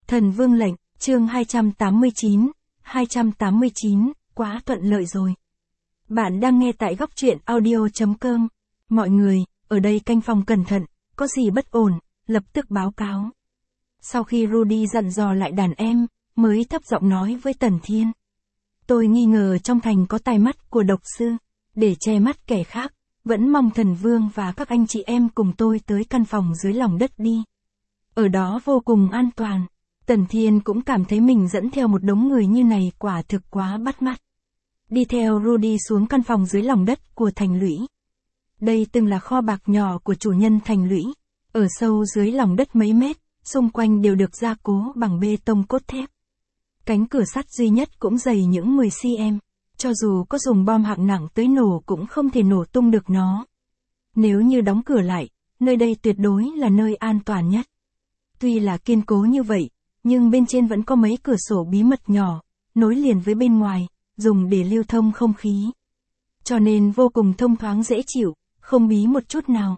Thần Vương lệnh, chương 289, quá thuận lợi rồi. Bạn đang nghe tại góc truyện audio.com. Mọi người, ở đây canh phòng cẩn thận, có gì bất ổn, lập tức báo cáo. Sau khi Rudy dặn dò lại đàn em, mới thấp giọng nói với Tần Thiên. Tôi nghi ngờ trong thành có tai mắt của độc sư, để che mắt kẻ khác, vẫn mong Thần Vương và các anh chị em cùng tôi tới căn phòng dưới lòng đất đi. Ở đó vô cùng an toàn. Tần Thiên cũng cảm thấy mình dẫn theo một đống người như này quả thực quá bắt mắt. Đi theo Rudy xuống căn phòng dưới lòng đất của thành lũy. Đây từng là kho bạc nhỏ của chủ nhân thành lũy, ở sâu dưới lòng đất mấy mét, xung quanh đều được gia cố bằng bê tông cốt thép. Cánh cửa sắt duy nhất cũng dày những 10 cm, cho dù có dùng bom hạng nặng tới nổ cũng không thể nổ tung được nó. Nếu như đóng cửa lại, nơi đây tuyệt đối là nơi an toàn nhất. Tuy là kiên cố như vậy, nhưng bên trên vẫn có mấy cửa sổ bí mật nhỏ, nối liền với bên ngoài, dùng để lưu thông không khí. Cho nên vô cùng thông thoáng dễ chịu, không bí một chút nào.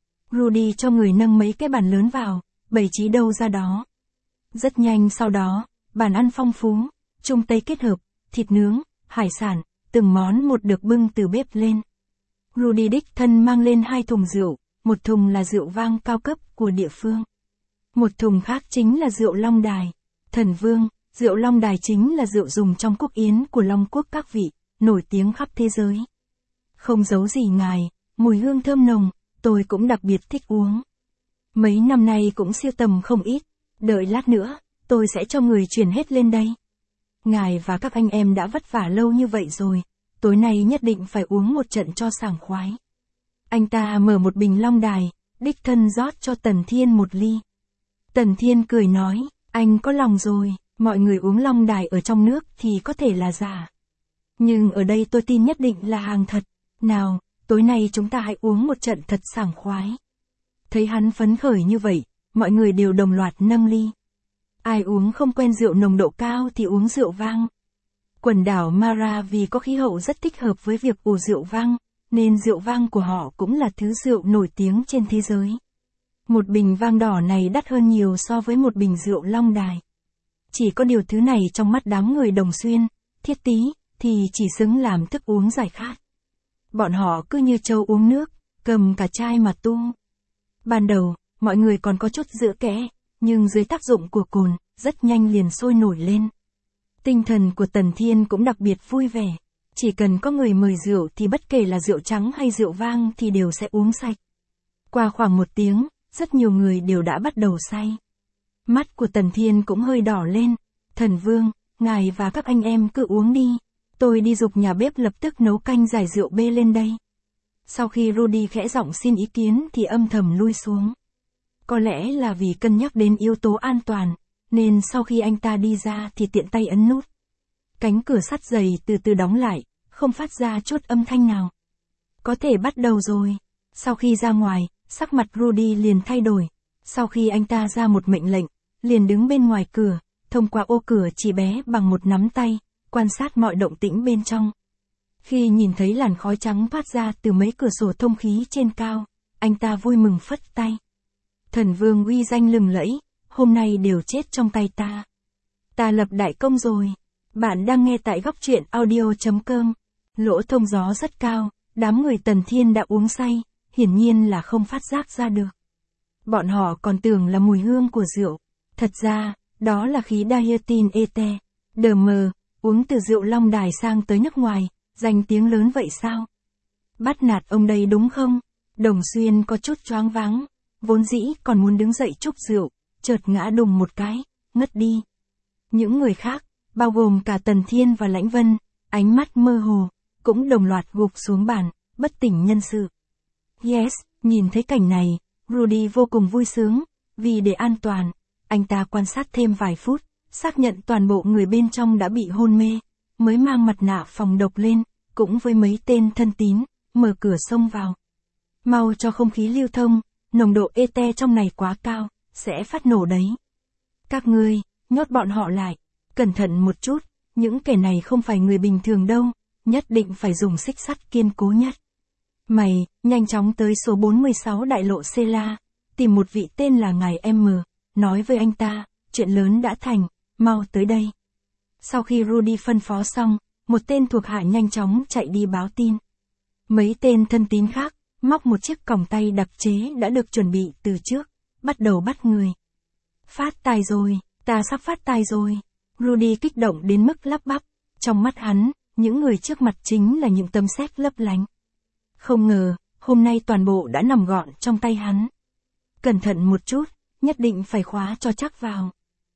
Rudy cho người nâng mấy cái bàn lớn vào, bày trí đâu ra đó. Rất nhanh sau đó, bàn ăn phong phú, Trung Tây kết hợp, thịt nướng, hải sản, từng món một được bưng từ bếp lên. Rudy đích thân mang lên 2 thùng rượu, một thùng là rượu vang cao cấp của địa phương. Một thùng khác chính là rượu Long Đài. Thần Vương, rượu Long Đài chính là rượu dùng trong quốc yến của Long Quốc các vị, nổi tiếng khắp thế giới. Không giấu gì ngài, mùi hương thơm nồng, tôi cũng đặc biệt thích uống. Mấy năm nay cũng siêu tầm không ít, đợi lát nữa, tôi sẽ cho người chuyển hết lên đây. Ngài và các anh em đã vất vả lâu như vậy rồi, tối nay nhất định phải uống một trận cho sảng khoái. Anh ta mở một bình Long Đài, đích thân rót cho Tần Thiên một ly. Tần Thiên cười nói, anh có lòng rồi, mọi người uống Long Đài ở trong nước thì có thể là giả. Nhưng ở đây tôi tin nhất định là hàng thật. Nào, tối nay chúng ta hãy uống một trận thật sảng khoái. Thấy hắn phấn khởi như vậy, mọi người đều đồng loạt nâng ly. Ai uống không quen rượu nồng độ cao thì uống rượu vang. Quần đảo Mara vì có khí hậu rất thích hợp với việc ủ rượu vang, nên rượu vang của họ cũng là thứ rượu nổi tiếng trên thế giới. Một bình vang đỏ này đắt hơn nhiều so với một bình rượu Long Đài. Chỉ có điều thứ này trong mắt đám người Đồng Xuyên, Thiết Tý, thì chỉ xứng làm thức uống giải khát. Bọn họ cứ như trâu uống nước, cầm cả chai mà tu. Ban đầu, mọi người còn có chút giữ kẽ, nhưng dưới tác dụng của cồn, rất nhanh liền sôi nổi lên. Tinh thần của Tần Thiên cũng đặc biệt vui vẻ. Chỉ cần có người mời rượu thì bất kể là rượu trắng hay rượu vang thì đều sẽ uống sạch. Qua khoảng 1 tiếng, rất nhiều người đều đã bắt đầu say. Mắt của Tần Thiên cũng hơi đỏ lên. Thần Vương, ngài và các anh em cứ uống đi. Tôi đi giục nhà bếp lập tức nấu canh giải rượu bê lên đây. Sau khi Rudy khẽ giọng xin ý kiến thì âm thầm lui xuống. Có lẽ là vì cân nhắc đến yếu tố an toàn, nên sau khi anh ta đi ra thì tiện tay ấn nút. Cánh cửa sắt dày từ từ đóng lại, không phát ra chút âm thanh nào. Có thể bắt đầu rồi. Sau khi ra ngoài, sắc mặt Rudy liền thay đổi. Sau khi anh ta ra một mệnh lệnh, liền đứng bên ngoài cửa, thông qua ô cửa chỉ bé bằng một nắm tay, quan sát mọi động tĩnh bên trong. Khi nhìn thấy làn khói trắng phát ra từ mấy cửa sổ thông khí trên cao, anh ta vui mừng phất tay. Thần Vương uy danh lừng lẫy, hôm nay đều chết trong tay ta. Ta lập đại công rồi. Bạn đang nghe tại góc truyện audio.com. Lỗ thông gió rất cao, đám người Tần Thiên đã uống say, hiển nhiên là không phát giác ra được. Bọn họ còn tưởng là mùi hương của rượu. Thật ra, đó là khí diethylene ete. Đờ mờ, uống từ rượu Long Đài sang tới nước ngoài, danh tiếng lớn vậy sao? Bắt nạt ông đây đúng không? Đồng Xuyên có chút choáng váng, vốn dĩ còn muốn đứng dậy chúc rượu, chợt ngã đùng một cái, ngất đi. Những người khác, bao gồm cả Tần Thiên và Lãnh Vân, ánh mắt mơ hồ, cũng đồng loạt gục xuống bàn, bất tỉnh nhân sự. Yes, nhìn thấy cảnh này, Rudy vô cùng vui sướng, vì để an toàn, anh ta quan sát thêm vài phút, xác nhận toàn bộ người bên trong đã bị hôn mê, mới mang mặt nạ phòng độc lên, cũng với mấy tên thân tín, mở cửa xông vào. Mau cho không khí lưu thông, nồng độ ete trong này quá cao, sẽ phát nổ đấy. Các ngươi, nhốt bọn họ lại, cẩn thận một chút, những kẻ này không phải người bình thường đâu, nhất định phải dùng xích sắt kiên cố nhất. Mày, nhanh chóng tới số 46 đại lộ Sela, tìm một vị tên là ngài M, nói với anh ta, chuyện lớn đã thành, mau tới đây. Sau khi Rudy phân phó xong, một tên thuộc hạ nhanh chóng chạy đi báo tin. Mấy tên thân tín khác, móc một chiếc còng tay đặc chế đã được chuẩn bị từ trước, bắt đầu bắt người. Phát tài rồi, ta sắp phát tài rồi. Rudy kích động đến mức lắp bắp. Trong mắt hắn, những người trước mặt chính là những tấm sét lấp lánh. Không ngờ, hôm nay toàn bộ đã nằm gọn trong tay hắn. Cẩn thận một chút, nhất định phải khóa cho chắc vào.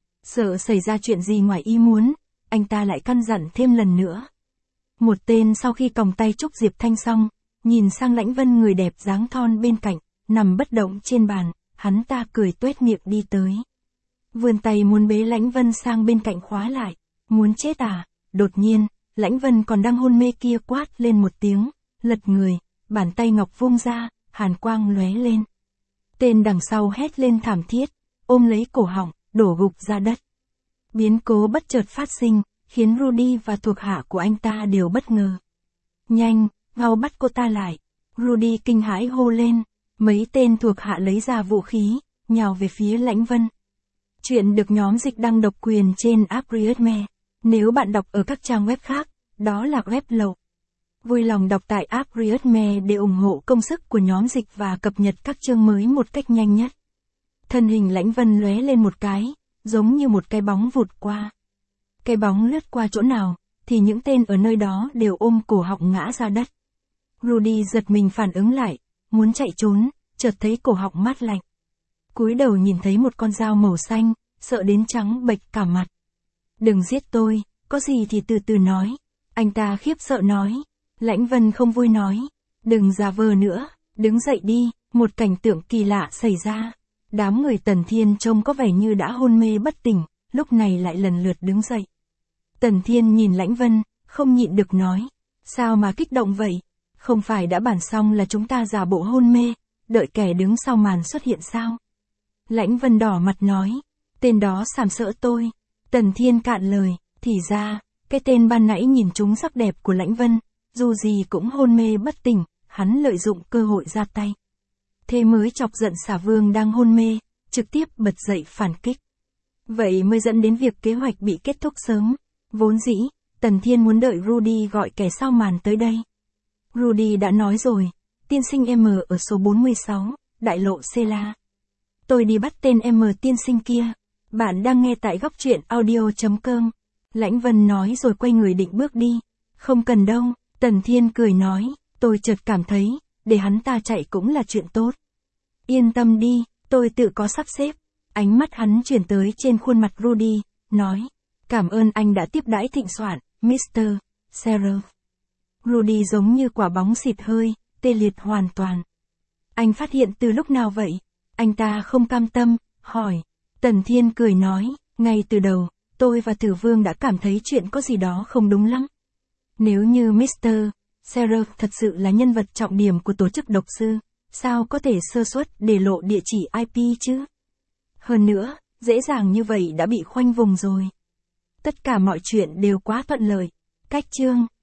Sợ xảy ra chuyện gì ngoài ý muốn, anh ta lại căn dặn thêm lần nữa. Một tên sau khi còng tay Trúc Diệp Thanh xong, nhìn sang Lãnh Vân người đẹp dáng thon bên cạnh, nằm bất động trên bàn, hắn ta cười tuét miệng đi tới. Vươn tay muốn bế Lãnh Vân sang bên cạnh khóa lại. Muốn chết à? Đột nhiên, Lãnh Vân còn đang hôn mê kia quát lên một tiếng, lật người, bàn tay ngọc vung ra, hàn quang lóe lên. Tên đằng sau hét lên thảm thiết, ôm lấy cổ họng, đổ gục ra đất. Biến cố bất chợt phát sinh, khiến Rudy và thuộc hạ của anh ta đều bất ngờ. Nhanh, mau bắt cô ta lại. Rudy kinh hãi hô lên, mấy tên thuộc hạ lấy ra vũ khí, nhào về phía Lãnh Vân. Chuyện được nhóm dịch đăng độc quyền trên app Readme. Nếu bạn đọc ở các trang web khác, đó là web lậu. Vui lòng đọc tại app Readme để ủng hộ công sức của nhóm dịch và cập nhật các chương mới một cách nhanh nhất. Thân hình Lãnh Vân lóe lên một cái, giống như một cái bóng vụt qua. Cái bóng lướt qua chỗ nào, thì những tên ở nơi đó đều ôm cổ họng ngã ra đất. Rudy giật mình phản ứng lại, muốn chạy trốn, chợt thấy cổ họng mát lạnh. Cúi đầu nhìn thấy một con dao màu xanh, sợ đến trắng bệch cả mặt. Đừng giết tôi, có gì thì từ từ nói. Anh ta khiếp sợ nói. Lãnh Vân không vui nói. Đừng giả vờ nữa, đứng dậy đi. Một cảnh tượng kỳ lạ xảy ra. Đám người Tần Thiên trông có vẻ như đã hôn mê bất tỉnh, lúc này lại lần lượt đứng dậy. Tần Thiên nhìn Lãnh Vân, không nhịn được nói. Sao mà kích động vậy? Không phải đã bàn xong là chúng ta giả bộ hôn mê, đợi kẻ đứng sau màn xuất hiện sao? Lãnh Vân đỏ mặt nói. Tên đó sàm sỡ tôi. Tần Thiên cạn lời, thì ra, cái tên ban nãy nhìn trúng sắc đẹp của Lãnh Vân, dù gì cũng hôn mê bất tỉnh, hắn lợi dụng cơ hội ra tay. Thế mới chọc giận Xà Vương đang hôn mê, trực tiếp bật dậy phản kích. Vậy mới dẫn đến việc kế hoạch bị kết thúc sớm. Vốn dĩ, Tần Thiên muốn đợi Rudy gọi kẻ sau màn tới đây. Rudy đã nói rồi, tiên sinh M ở số 46, đại lộ Cela. Tôi đi bắt tên M tiên sinh kia. Bạn đang nghe tại góc truyện audio.com. Lãnh Vân nói rồi quay người định bước đi. Không cần đâu, Tần Thiên cười nói, tôi chợt cảm thấy, để hắn ta chạy cũng là chuyện tốt. Yên tâm đi, tôi tự có sắp xếp. Ánh mắt hắn chuyển tới trên khuôn mặt Rudy, nói, cảm ơn anh đã tiếp đãi thịnh soạn, Mr. Sheriff. Rudy giống như quả bóng xịt hơi, tê liệt hoàn toàn. Anh phát hiện từ lúc nào vậy? Anh ta không cam tâm, hỏi. Tần Thiên cười nói, ngay từ đầu, tôi và Tử Vương đã cảm thấy chuyện có gì đó không đúng lắm. Nếu như Mr. Sheriff thật sự là nhân vật trọng điểm của tổ chức độc sư, sao có thể sơ suất để lộ địa chỉ IP chứ? Hơn nữa, dễ dàng như vậy đã bị khoanh vùng rồi. Tất cả mọi chuyện đều quá thuận lợi. Cách chương